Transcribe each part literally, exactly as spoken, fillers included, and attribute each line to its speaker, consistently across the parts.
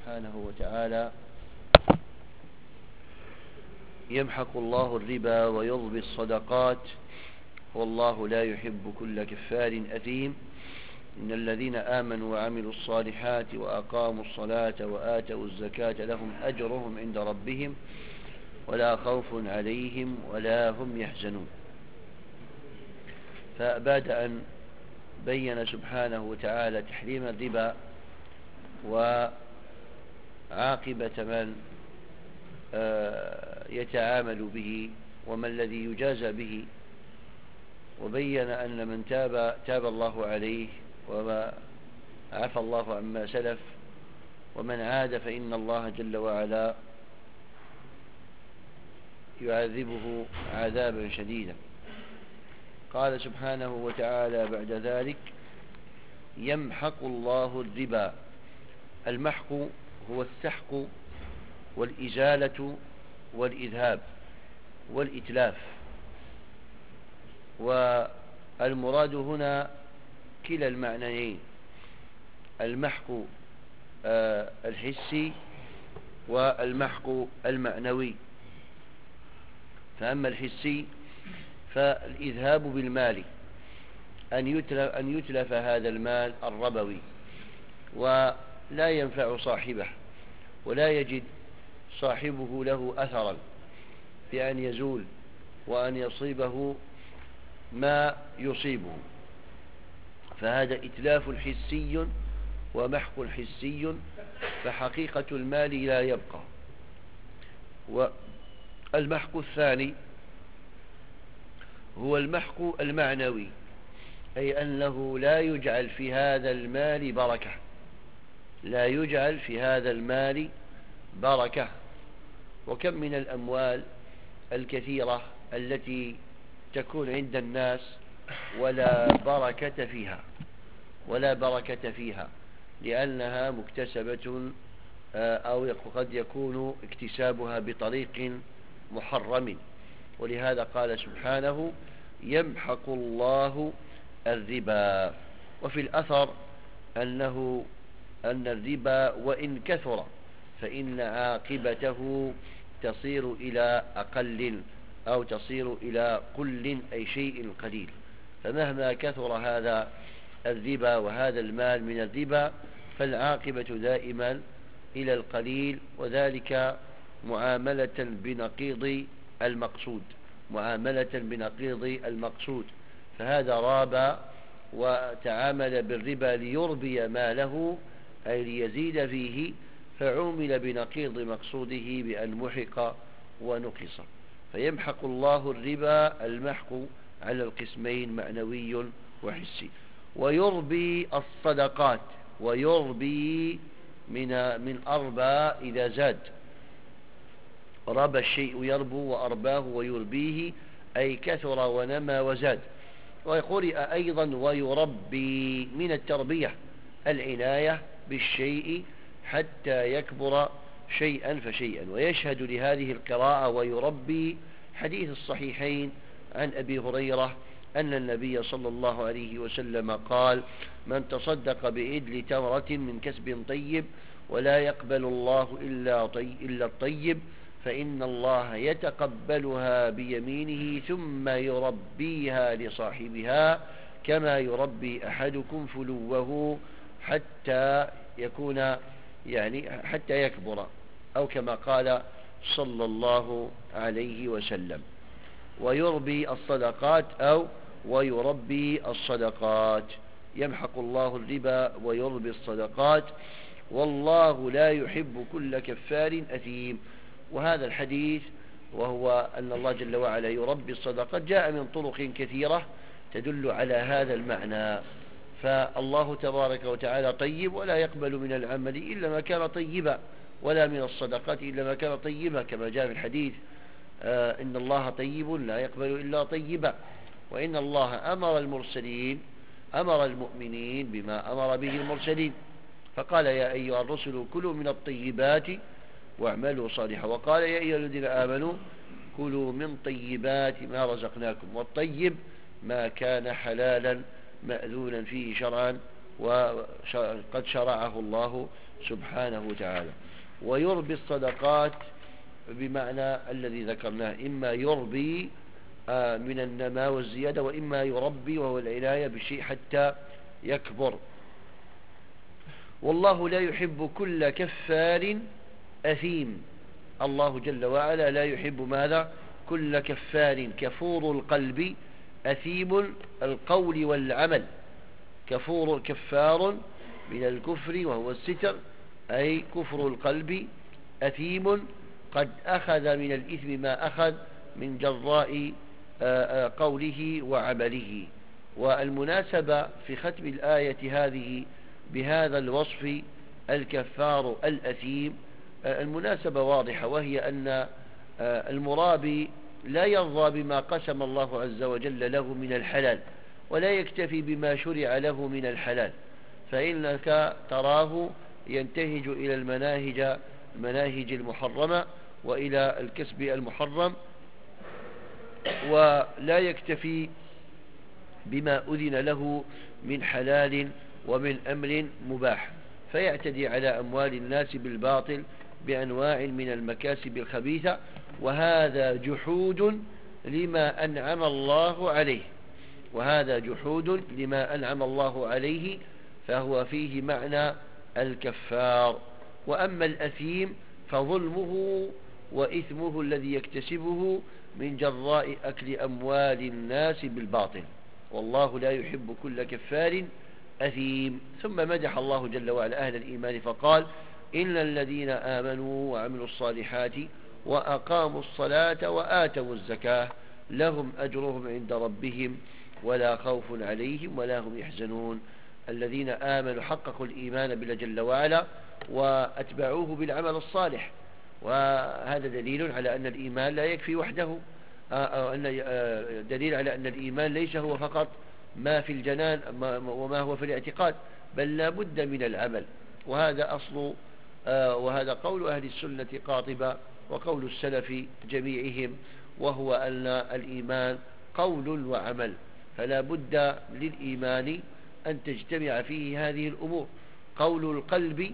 Speaker 1: سبحانه وتعالى: يمحق الله الربا ويربي الصدقات والله لا يحب كل كفار أثيم. إن الذين آمنوا وعملوا الصالحات وأقاموا الصلاة وآتوا الزكاة لهم أجرهم عند ربهم ولا خوف عليهم ولا هم يحزنون. فبعد أن بين سبحانه وتعالى تحريم الربا وعاقبة من يتعامل به وما الذي يجازى به، وبين أن من تاب تاب الله عليه وما عفى الله عما سلف، ومن عاد فإن الله جل وعلا يعذبه عذابا شديدا. قال سبحانه وتعالى بعد ذلك: يمحق الله الربا. المحق هو السحق والإزالة والإذهاب والإتلاف، والمراد هنا كلا المعنيين: المحق الحسي والمحق المعنوي. فأما الحسي فالإذهاب بالمال، أن يتلف, أن يتلف هذا المال الربوي ولا ينفع صاحبه ولا يجد صاحبه له أثرا بأن يزول وأن يصيبه ما يصيبه، فهذا إتلاف حسي ومحق حسي، فحقيقة المال لا يبقى. والمحق الثاني هو المحق المعنوي، أي أنه لا يجعل في هذا المال بركة، لا يجعل في هذا المال بركة. وكم من الأموال الكثيرة التي تكون عند الناس ولا بركة فيها ولا بركة فيها لأنها مكتسبة أو قد يكون اكتسابها بطريق محرم. ولهذا قال سبحانه: يمحق الله الربا. وفي الأثر أنه أن الربا وإن كثر فإن عاقبته تصير إلى أقل أو تصير إلى قل أي شيء قليل. فمهما كثر هذا الربا وهذا المال من الربا فالعاقبة دائما إلى القليل، وذلك معاملة بنقيض المقصود معاملة بنقيض المقصود فهذا راب وتعامل بالربا ليربي ماله أي ليزيد فيه، فعومل بنقيض مقصوده بأن محق ونقص. فيمحق الله الربا، المحق على القسمين معنوي وحسي. ويربي الصدقات، ويربي من من أربى إذا زاد، ربى الشيء يربو وأرباه ويربيه أي كثر ونمى وزاد. ويقرئ أيضا ويربي من التربية العناية بالشيء حتى يكبر شيئا فشيئا. ويشهد لهذه القراءة ويربي حديث الصحيحين عن أبي هريرة أن النبي صلى الله عليه وسلم قال: من تصدق بإدل تمرة من كسب طيب ولا يقبل الله إلا, طي إلا الطيب فإن الله يتقبلها بيمينه ثم يربيها لصاحبها كما يربي أحدكم فلوه حتى يكون يعني حتى يكبر، أو كما قال صلى الله عليه وسلم. ويربي الصدقات أو ويربي الصدقات. يمحق الله الربا ويربي الصدقات والله لا يحب كل كفار أثيم. وهذا الحديث وهو أن الله جل وعلا يربي الصدقات جاء من طرق كثيرة تدل على هذا المعنى. فالله تبارك وتعالى طيب ولا يقبل من العمل إلا ما كان طيبا ولا من الصدقات إلا ما كان طيبا، كما جاء في الحديث: آه إن الله طيب لا يقبل إلا طيبا. وإن الله أمر المرسلين أمر المؤمنين بما أمر به المرسلين، فقال: يا أيها الرسل كلوا من الطيبات واعملوا صالحا. وقال: يا أيها الذين آمنوا كلوا من طيبات ما رزقناكم. والطيب ما كان حلالا مأذونا فيه شرعا وقد شرعه الله سبحانه وتعالى. ويربي الصدقات بمعنى الذي ذكرناه، إما يربي من النماء والزيادة، وإما يربي وهو العناية بالشيء حتى يكبر. والله لا يحب كل كفار أثيم. الله جل وعلا لا يحب ماذا؟ كل كفار، كفور القلب، أثيم القول والعمل. كفور كفار من الكفر وهو الستر، أي كفر القلب، أثيم قد أخذ من الإثم ما أخذ من جراء قوله وعمله. والمناسبة في ختم الآية هذه بهذا الوصف الكفار الأثيم، المناسبة واضحة، وهي أن المرابي لا يرضى بما قسم الله عز وجل له من الحلال، ولا يكتفي بما شرع له من الحلال، فإنك تراه ينتهج إلى المناهج المناهج المحرمة وإلى الكسب المحرم، ولا يكتفي بما أذن له من حلال ومن أمر مباح، فيعتدي على أموال الناس بالباطل بأنواع من المكاسب الخبيثة، وهذا جحود لما أنعم الله عليه وهذا جحود لما أنعم الله عليه فهو فيه معنى الكفار. وأما الأثيم فظلمه وإثمه الذي يكتسبه من جراء أكل أموال الناس بالباطل، والله لا يحب كل كفار أثيم. ثم مدح الله جل وعلا أهل الإيمان فقال: إن الذين آمنوا وعملوا الصالحات وأقاموا الصلاة وآتوا الزكاة لهم أجرهم عند ربهم ولا خوف عليهم ولا هم يحزنون. الذين آمنوا حققوا الإيمان بالله جل وعلا وأتبعوه بالعمل الصالح، وهذا دليل على أن الإيمان لا يكفي وحده، دليل على أن الإيمان ليس هو فقط ما في الجنان وما هو في الاعتقاد، بل لا بد من العمل. وهذا أصل وهذا قول أهل السنة قاطبة وقول السلف جميعهم، وهو أن الإيمان قول وعمل، فلا بد للإيمان أن تجتمع فيه هذه الأمور: قول القلب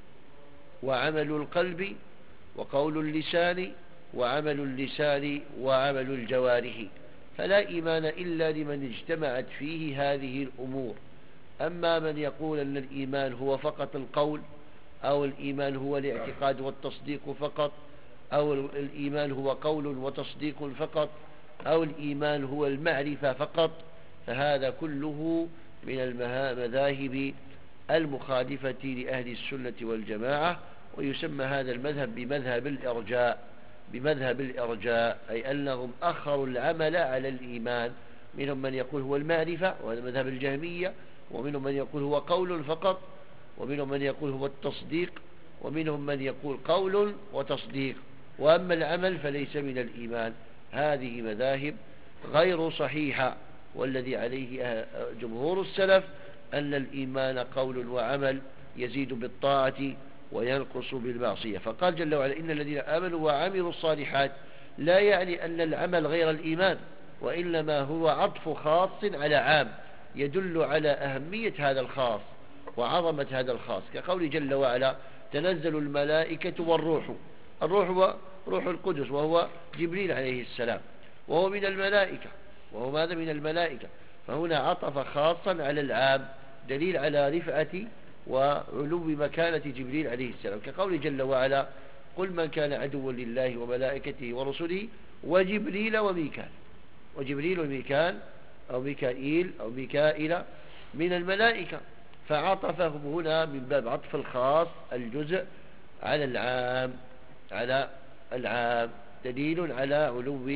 Speaker 1: وعمل القلب، وقول اللسان وعمل اللسان وعمل الجوارح. فلا إيمان إلا لمن اجتمعت فيه هذه الأمور. أما من يقول أن الإيمان هو فقط القول، أو الإيمان هو الاعتقاد والتصديق فقط، أو الإيمان هو قول وتصديق فقط، أو الإيمان هو المعرفة فقط، فهذا كله من المذاهب المخالفة لأهل السنة والجماعة. ويسمى هذا المذهب بمذهب الإرجاء بمذهب الإرجاء أي أنهم أخروا العمل على الإيمان. منهم من يقول هو المعرفة، وهذا مذهب الجهمية، ومنهم من يقول هو قول فقط، ومنهم من يقول هو التصديق، ومنهم من يقول قول وتصديق، وأما العمل فليس من الإيمان. هذه مذاهب غير صحيحة، والذي عليه جمهور السلف أن الإيمان قول وعمل، يزيد بالطاعة وينقص بالمعصية. فقال جل وعلا: إن الذين آمنوا وعملوا الصالحات، لا يعني أن العمل غير الإيمان، وإنما هو عطف خاص على عام، يدل على أهمية هذا الخاص وعظمة هذا الخاص، كقول جل وعلا: تنزل الملائكة والروح. الروح هو روح القدس، وهو جبريل عليه السلام، وهو من الملائكة، وهو ماذا؟ من الملائكة. فهنا عطف خاصا على العام، دليل على رفعة وعلو مكانة جبريل عليه السلام، كقول جل وعلا: قل من كان عدوا لله وملائكته ورسله وجبريل وميكال. وجبريل وميكال أو ميكائيل أو ميكائيل من الملائكة، فعطفهم هنا من باب عطف الخاص الجزء على العام على العام دليل على علو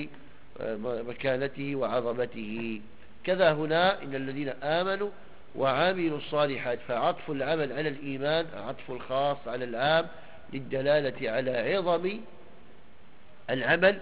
Speaker 1: مكانته وعظمته. كذا هنا: إن الذين آمنوا وعملوا الصالحات، فعطف العمل على الإيمان عطف الخاص على العام، للدلالة على عظم العمل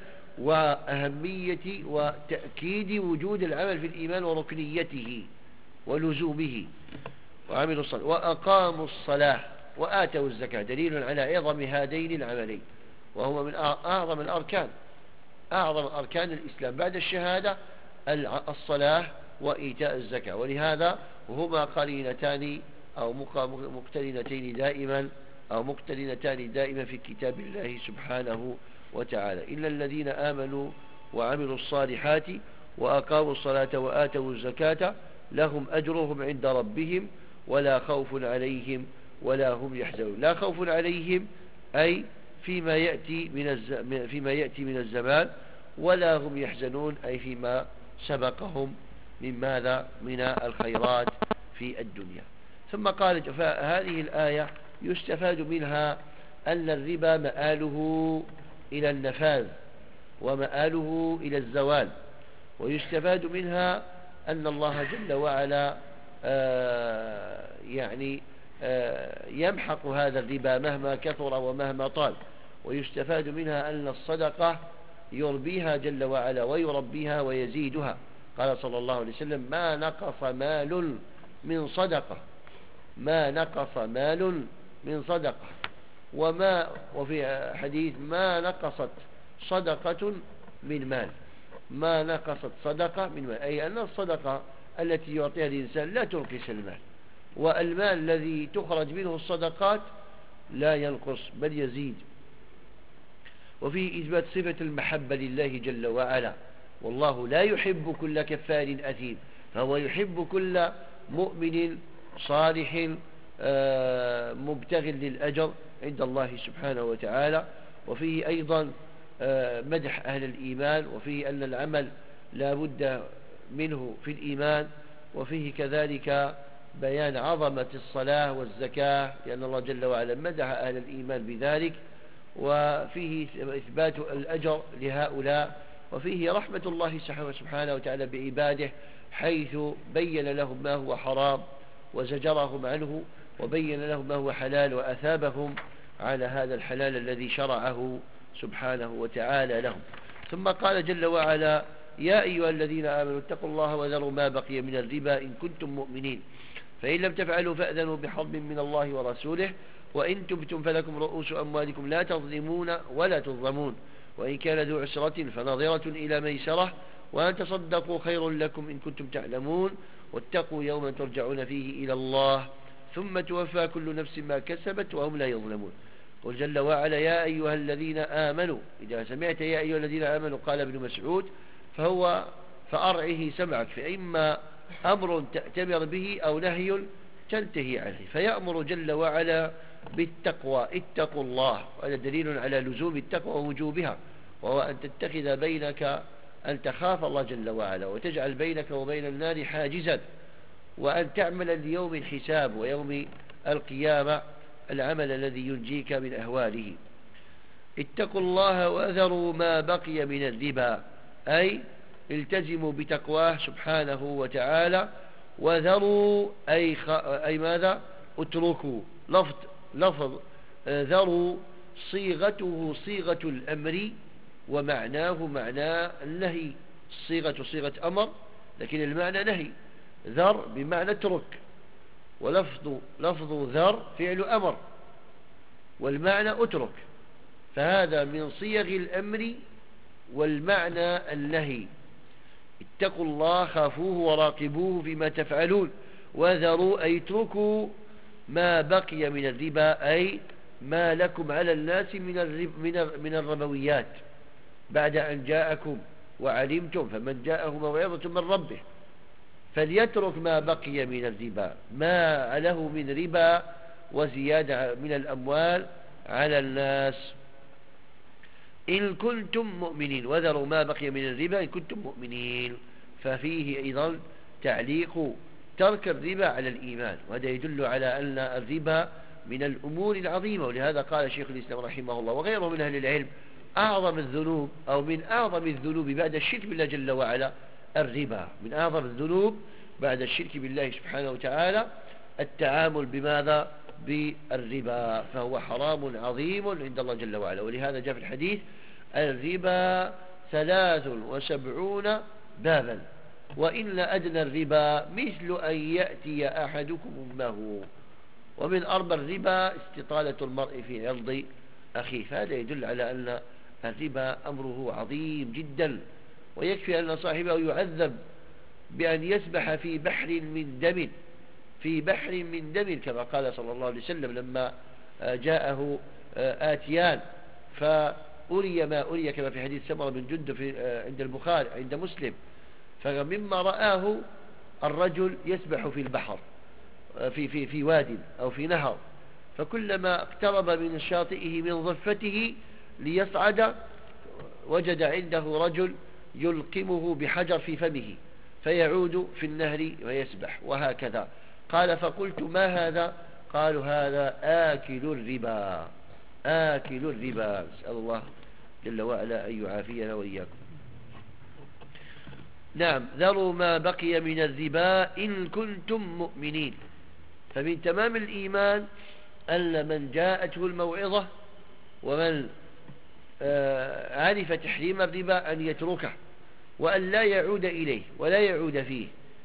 Speaker 1: وأهمية وتأكيد وجود العمل في الإيمان وركنيته ولزومه. وعملوا الصلاة وأقاموا الصلاة وآتوا الزكاة، دليل على عظم هذين العملين، وهو من أعظم الأركان أعظم أركان الإسلام بعد الشهادة الصلاة وإيتاء الزكاة، ولهذا هما قرينتان أو مقترنتين دائما أو مقترنتان دائما في كتاب الله سبحانه وتعالى. إلا الذين آمنوا وعملوا الصالحات وأقاموا الصلاة وآتوا الزكاة لهم أجرهم عند ربهم ولا خوف عليهم ولا هم يحزنون. لا خوف عليهم أي فيما يأتي من الز... فيما يأتي من الزمان، ولا هم يحزنون أي فيما سبقهم من ماذا؟ من الخيرات في الدنيا. ثم قال فهذه الآية يستفاد منها أن الربا مآله إلى النفاذ ومآله إلى الزوال. ويستفاد منها أن الله جل وعلا آه يعني آه يمحق هذا الربا مهما كثر ومهما طال. ويستفاد منها أن الصدقة يربيها جل وعلا ويربيها ويزيدها. قال صلى الله عليه وسلم ما نقص مال من صدقة ما نقص مال من صدقة وما وفي حديث ما نقصت صدقة من مال ما نقصت صدقة من مال، أي أن الصدقة التي يعطيها الإنسان لا تنقص المال، والمال الذي تخرج منه الصدقات لا ينقص بل يزيد. وفيه إثبات صفة المحبة لله جل وعلا، والله لا يحب كل كفار أثيم، فهو يحب كل مؤمن صالح مبتغ للأجر عند الله سبحانه وتعالى. وفيه أيضا مدح أهل الإيمان، وفيه أن العمل لا بد منه في الإيمان. وفيه كذلك بيان عظمة الصلاة والزكاة لأن الله جل وعلا مدح أهل الإيمان بذلك. وفيه إثبات الأجر لهؤلاء. وفيه رحمة الله سبحانه وتعالى بعباده حيث بين لهم ما هو حرام وزجرهم عنه، وبين لهم ما هو حلال وأثابهم على هذا الحلال الذي شرعه سبحانه وتعالى لهم. ثم قال جل وعلا يا أيها الذين آمنوا اتقوا الله وذروا ما بقي من الربا إن كنتم مؤمنين، فإن لم تفعلوا فأذنوا بحرب من الله ورسوله، وإن تبتم فلكم رؤوس أموالكم لا تظلمون ولا تظلمون، وإن كان ذو عسرة فنظرة إلى ميسرة، وأن تصدقوا خير لكم إن كنتم تعلمون، واتقوا يوما ترجعون فيه إلى الله ثم توفى كل نفس ما كسبت وهم لا يظلمون. قل جل وعلا يا أيها الذين آمنوا. إذا سمعت يا أيها الذين آمنوا قال ابن مسعود فهو فأرعه سمعك، فإما أمر تأتمر به أو نهي تنتهي عنه. فيأمر جل وعلا بالتقوى اتقوا الله، وهذا دليل على لزوم التقوى ووجوبها، وهو أن تتخذ بينك أن تخاف الله جل وعلا وتجعل بينك وبين النار حاجزا، وأن تعمل ليوم الحساب ويوم القيامة العمل الذي ينجيك من أهواله. اتقوا الله وذروا ما بقي من الربا، أي التزموا بتقواه سبحانه وتعالى. وذروا أي, خ... أي ماذا؟ اتركوا. لفظ, لفظ ذروا صيغته صيغة الأمر ومعناه معنى النهي. الصيغة صيغة أمر لكن المعنى نهي. ذر بمعنى اترك، ولفظ لفظ ذر فعل أمر والمعنى اترك، فهذا من صيغ الأمر والمعنى النهي. اتقوا الله خافوه وراقبوه فيما تفعلون. وذروا أي اتركوا ما بقي من الربا، أي ما لكم على الناس من الرب من الربويات بعد أن جاءكم وعلمتم، فمن جاءه موعظة من ربه فليترك ما بقي من الربا، ما له من ربا وزيادة من الأموال على الناس إن كنتم مؤمنين. وذروا ما بقي من الربا إن كنتم مؤمنين، ففيه أيضا تعليق ترك الربا على الإيمان، وهذا يدل على أن الربا من الأمور العظيمة. ولهذا قال شيخ الإسلام رحمه الله وغيره من أهل العلم أعظم الذنوب أو من أعظم الذنوب بعد الشرك بالله جل وعلا الربا. من أعظم الذنوب بعد الشرك بالله سبحانه وتعالى التعامل بماذا؟ بالربا، فهو حرام عظيم عند الله جل وعلا. ولهذا جاء في الحديث الربا ثلاث وسبعون بابا وإن أدنى الربا مثل أن يأتي أحدكم أمه. ومن أربى الربا استطالة المرء في عرض أخيه، فهذا يدل على أن الربا أمره عظيم جدا، ويكفي أن صاحبه يعذب بأن يسبح في بحر من دم في بحر من دم، كما قال صلى الله عليه وسلم لما جاءه آتيان فأري ما أري، كما في حديث سمرة بن جندب في عند البخاري عند مسلم، فمما رآه الرجل يسبح في البحر في في في واد أو في نهر، فكلما اقترب من شاطئه من ضفته ليصعد وجد عنده رجل يلقمه بحجر في فمه فيعود في النهر ويسبح، وهكذا. قال فقلت ما هذا؟ قالوا هذا آكل الربا، آكل الربا. نسأل الله جل وعلا أن يعافينا وإياكم. نعم، ذروا ما بقي من الربا إن كنتم مؤمنين. فمن تمام الإيمان أن من جاءته الموعظة ومن عرف تحريم الربا أن يتركه وأن لا يعود إليه ولا يعود فيه.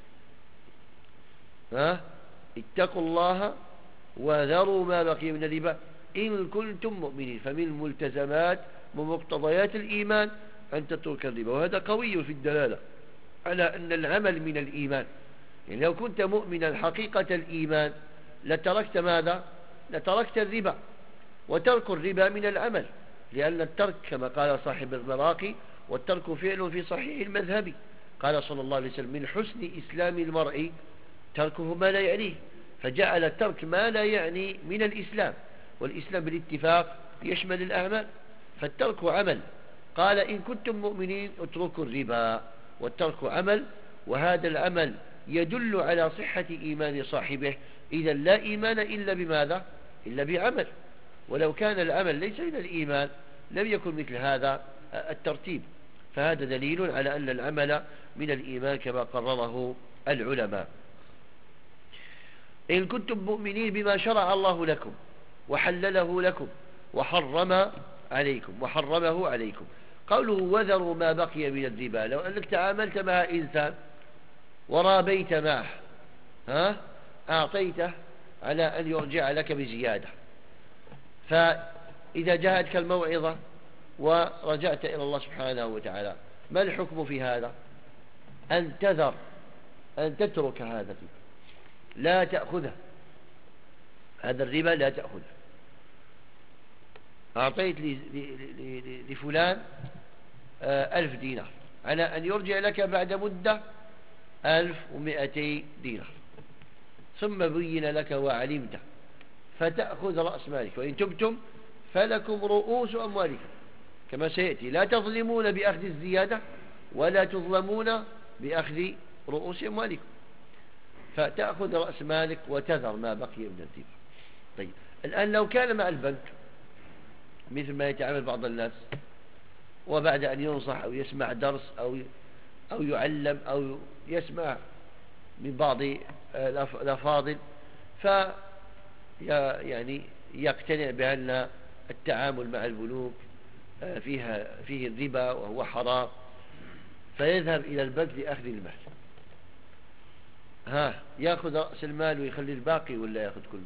Speaker 1: ها؟ اتقوا الله وذروا ما بقي من الربا إن كنتم مؤمنين. فمن ملتزمات ومقتضيات الإيمان أن تترك الربا، وهذا قوي في الدلالة على أن العمل من الإيمان. يعني لو كنت مؤمنا حقيقة الإيمان لتركت ماذا؟ لتركت الربا، وترك الربا من العمل، لأن الترك كما قال صاحب المراقي والترك فعل في صحيح المذهب. قال صلى الله عليه وسلم من حسن إسلام المرء تركه ما لا يعنيه، فجعل الترك ما لا يعني من الإسلام، والإسلام بالاتفاق يشمل الأعمال، فالترك عمل. قال إن كنتم مؤمنين اتركوا الربا، والترك عمل، وهذا العمل يدل على صحة إيمان صاحبه. إذا لا إيمان إلا بماذا؟ إلا بعمل. ولو كان العمل ليس من الإيمان لم يكن مثل هذا الترتيب. فهذا دليل على أن العمل من الإيمان كما قرره العلماء. إن كنتم مؤمنين بما شرع الله لكم وحلله لكم وحرم عليكم وحرمه عليكم. قوله وذروا ما بقي من الربا، لو أنك تعاملت مع إنسان ورابيت معه، ها؟ أعطيته على أن يرجع لك بزيادة، فإذا جاءتك الموعظة ورجعت إلى الله سبحانه وتعالى، ما الحكم في هذا؟ أن تذر، أن تترك هذا الربا، لا تأخذه، هذا الربا لا تأخذه. أعطيت لفلان ألف دينار على أن يرجع لك بعد مدة ألف ومئتي دينار، ثم بين لك وعلمت، فتأخذ رأس مالك، وإن تبتم فلكم رؤوس أموالكم، كما سيأتي لا تظلمون بأخذ الزيادة ولا تظلمون بأخذ رؤوس أموالكم، فتأخذ رأس مالك وتذر ما بقي من الربا. طيب الآن لو كان مع البنك مثل ما يتعامل بعض الناس، وبعد أن ينصح أو يسمع درس أو أو يعلم أو يسمع من بعض الأفاضل، ف يعني يقتنع بأن التعامل مع البنوك فيها فيه الربا وهو حرام، فيذهب إلى البنك لأخذ المال. ها، يأخذ رأس المال ويخلي الباقي ولا يأخذ كله؟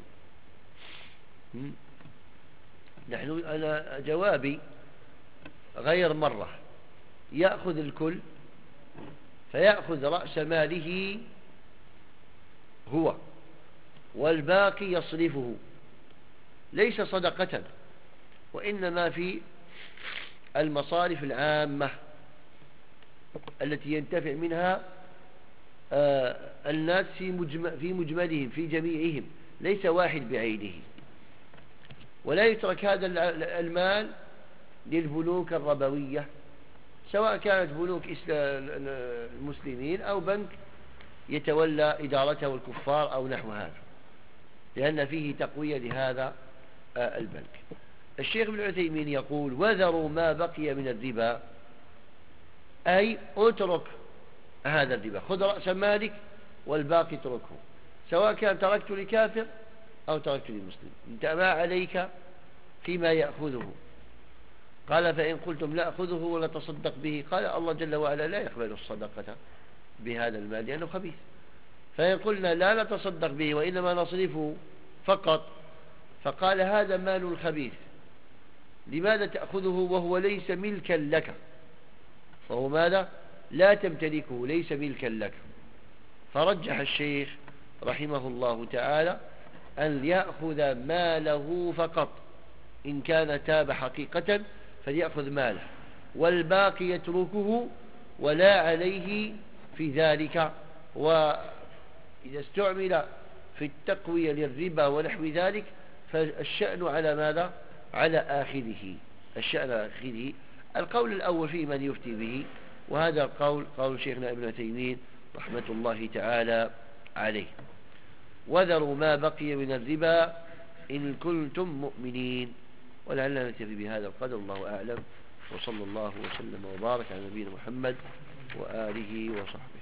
Speaker 1: نحن أنا جوابي غير مرة، يأخذ الكل، فيأخذ رأس ماله هو والباقي يصرفه، ليس صدقة، وإنما في المصارف العامة التي ينتفع منها آه الناس في مجمل في مجملهم في جميعهم، ليس واحد بعينه. ولا يترك هذا المال للبنوك الربوية، سواء كانت بنوك المسلمين أو بنك يتولى إدارته الكفار أو نحو هذا، لأن فيه تقوية لهذا البنك. الشيخ ابن عثيمين يقول وذروا ما بقي من الربا، أي اترك هذا الربا، خذ رأس مالك والباقي اتركه، سواء كان تركت لكافر أو تركت للمسلم، انت ما عليك فيما يأخذه. قال فإن قلتم لا أخذه ولا تصدق به، قال الله جل وعلا لا يقبل الصدقة بهذا المال لأنه خبيث. فإن قلنا لا نتصدق به وإنما نصرفه فقط، فقال هذا مال الخبيث، لماذا تأخذه وهو ليس ملكا لك؟ وهو ماذا؟ لا تمتلكه، ليس ملكا لك. فرجح الشيخ رحمه الله تعالى أن يأخذ ماله فقط، إن كان تاب حقيقة فليأخذ ماله، والباقي يتركه ولا عليه في ذلك. وإذا استعمل في التقوية للربا ونحو ذلك فالشأن على ماذا؟ على آخذه، الشأن على آخذه. القول الأول فيه من يفتي به، وهذا القول قول شيخنا ابن تيمين رحمة الله تعالى عليه. وذروا ما بقي من الربا إن كنتم مؤمنين. ولعلنا نكتفي بهذا القدر، الله أعلم، وصلى الله وسلم وبارك على نبينا محمد وآله وصحبه.